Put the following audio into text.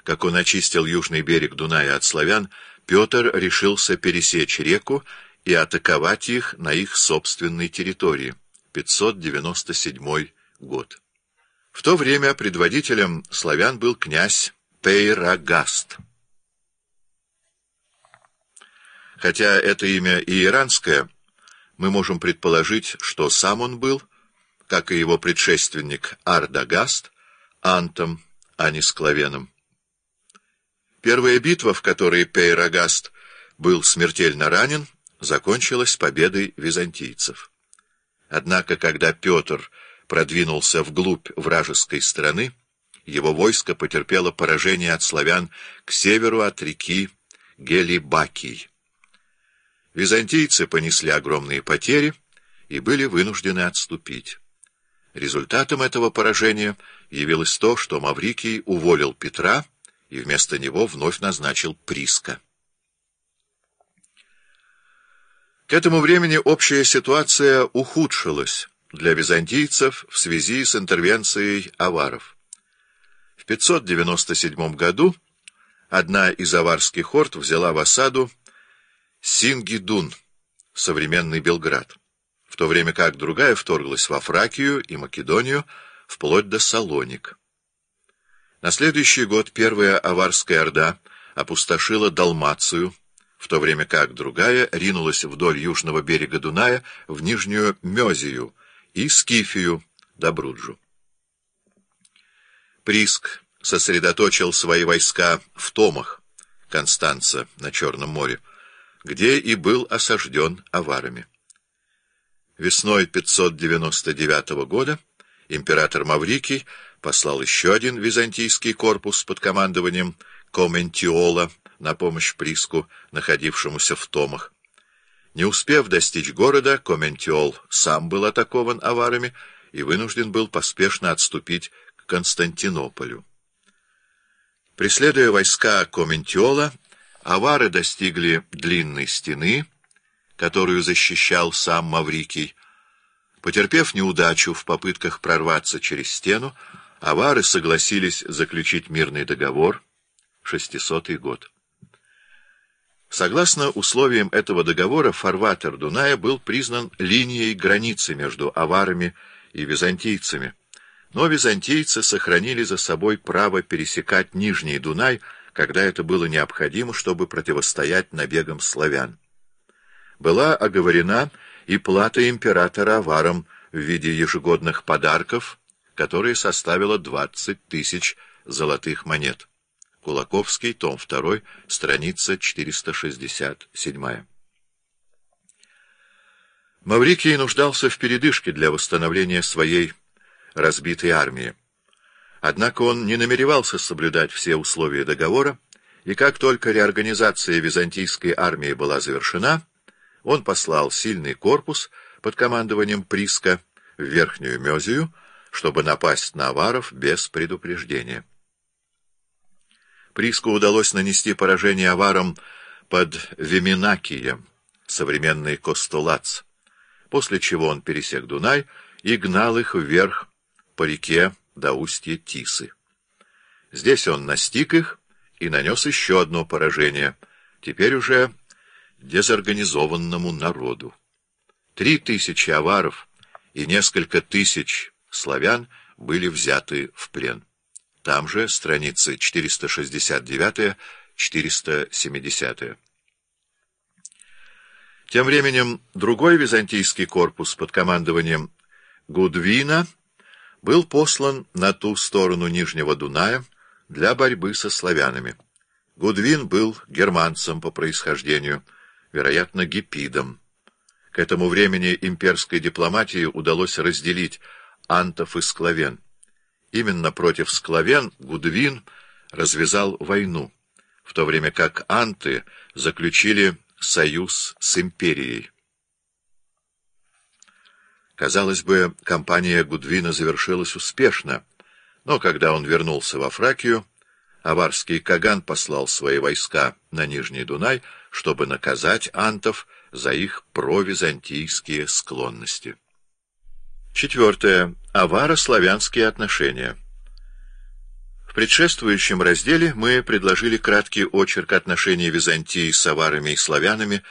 как он очистил южный берег Дуная от славян, Петр решился пересечь реку и атаковать их на их собственной территории. 597 год. В то время предводителем славян был князь Пейрагаст. Хотя это имя и иранское, мы можем предположить, что сам он был, как и его предшественник Ардагаст, антом, а не склавеном. Первая битва, в которой Пейрагаст был смертельно ранен, закончилась победой византийцев. Однако, когда Петр продвинулся вглубь вражеской страны, его войско потерпело поражение от славян к северу от реки Гелибакий. Византийцы понесли огромные потери и были вынуждены отступить. Результатом этого поражения явилось то, что Маврикий уволил Петра и вместо него вновь назначил Приска. К этому времени общая ситуация ухудшилась для византийцев в связи с интервенцией аваров. В 597 году одна из аварских орд взяла в осаду Сингидун, современный Белград, в то время как другая вторглась во Фракию и Македонию, вплоть до Салоник. На следующий год первая аварская орда опустошила Далмацию, в то время как другая ринулась вдоль южного берега Дуная в Нижнюю Мезию и Скифию, Добруджу. Приск сосредоточил свои войска в Томах, Констанца на Черном море, где и был осажден аварами. Весной 599 года император Маврикий послал еще один византийский корпус под командованием Коментиола на помощь Приску, находившемуся в Томах. Не успев достичь города, Коментиол сам был атакован аварами и вынужден был поспешно отступить к Константинополю. Преследуя войска Коментиола, авары достигли длинной стены, которую защищал сам Маврикий. Потерпев неудачу в попытках прорваться через стену, авары согласились заключить мирный договор, 600 год. Согласно условиям этого договора, фарватер Дуная был признан линией границы между аварами и византийцами, но византийцы сохранили за собой право пересекать Нижний Дунай, когда это было необходимо, чтобы противостоять набегам славян. Была оговорена и плата императора аварам в виде ежегодных подарков, которая составила 20 тысяч золотых монет. Кулаковский, том 2, страница 467. Маврикий нуждался в передышке для восстановления своей разбитой армии. Однако он не намеревался соблюдать все условия договора, и как только реорганизация византийской армии была завершена, он послал сильный корпус под командованием Приска в Верхнюю Мезию, чтобы напасть на аваров без предупреждения. Приску удалось нанести поражение аварам под Виминакием, современный Костолац, после чего он пересек Дунай и гнал их вверх по реке до устья Тисы. Здесь он настиг их и нанес еще одно поражение, теперь уже дезорганизованному народу. 3000 аваров и несколько тысяч славян были взяты в плен. Там же страницы 469-470. Тем временем другой византийский корпус под командованием Гудвина был послан на ту сторону Нижнего Дуная для борьбы со славянами. Гудвин был германцем по происхождению, вероятно, гепидом. К этому времени имперской дипломатии удалось разделить антов и склавен. Именно против склавен Гудвин развязал войну, в то время как анты заключили союз с империей. Казалось бы, кампания Гудвина завершилась успешно, но когда он вернулся во Фракию, аварский Каган послал свои войска на Нижний Дунай, чтобы наказать антов за их провизантийские склонности. 4. Аваро-славянские отношения. В предшествующем разделе мы предложили краткий очерк отношений Византии с аварами и славянами